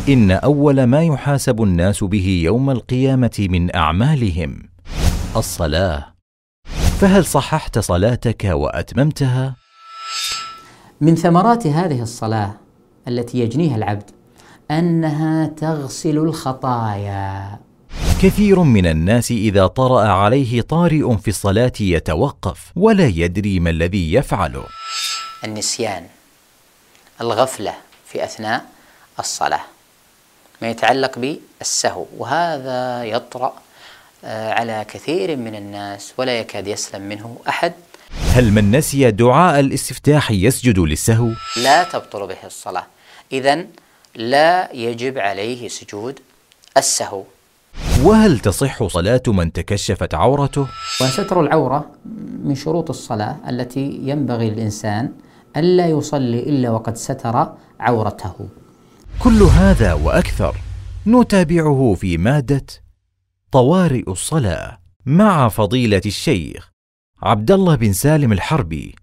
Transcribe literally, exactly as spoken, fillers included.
إن أول ما يحاسب الناس به يوم القيامة من أعمالهم الصلاة، فهل صححت صلاتك وأتممتها؟ من ثمرات هذه الصلاة التي يجنيها العبد أنها تغسل الخطايا. كثير من الناس إذا طرأ عليه طارئ في الصلاة يتوقف ولا يدري ما الذي يفعله. النسيان، الغفلة في أثناء الصلاة، ما يتعلق بالسهو، وهذا يطرأ على كثير من الناس ولا يكاد يسلم منه أحد. هل من نسي دعاء الاستفتاح يسجد للسهو؟ لا تبطل به الصلاة، إذن لا يجب عليه سجود السهو. وهل تصح صلاة من تكشفت عورته؟ وستر العورة من شروط الصلاة التي ينبغي للإنسان ألا يصلي إلا وقد ستر عورته. كل هذا وأكثر نتابعه في مادة طوارئ الصلاة مع فضيلة الشيخ عبد الله بن سالم الحربي،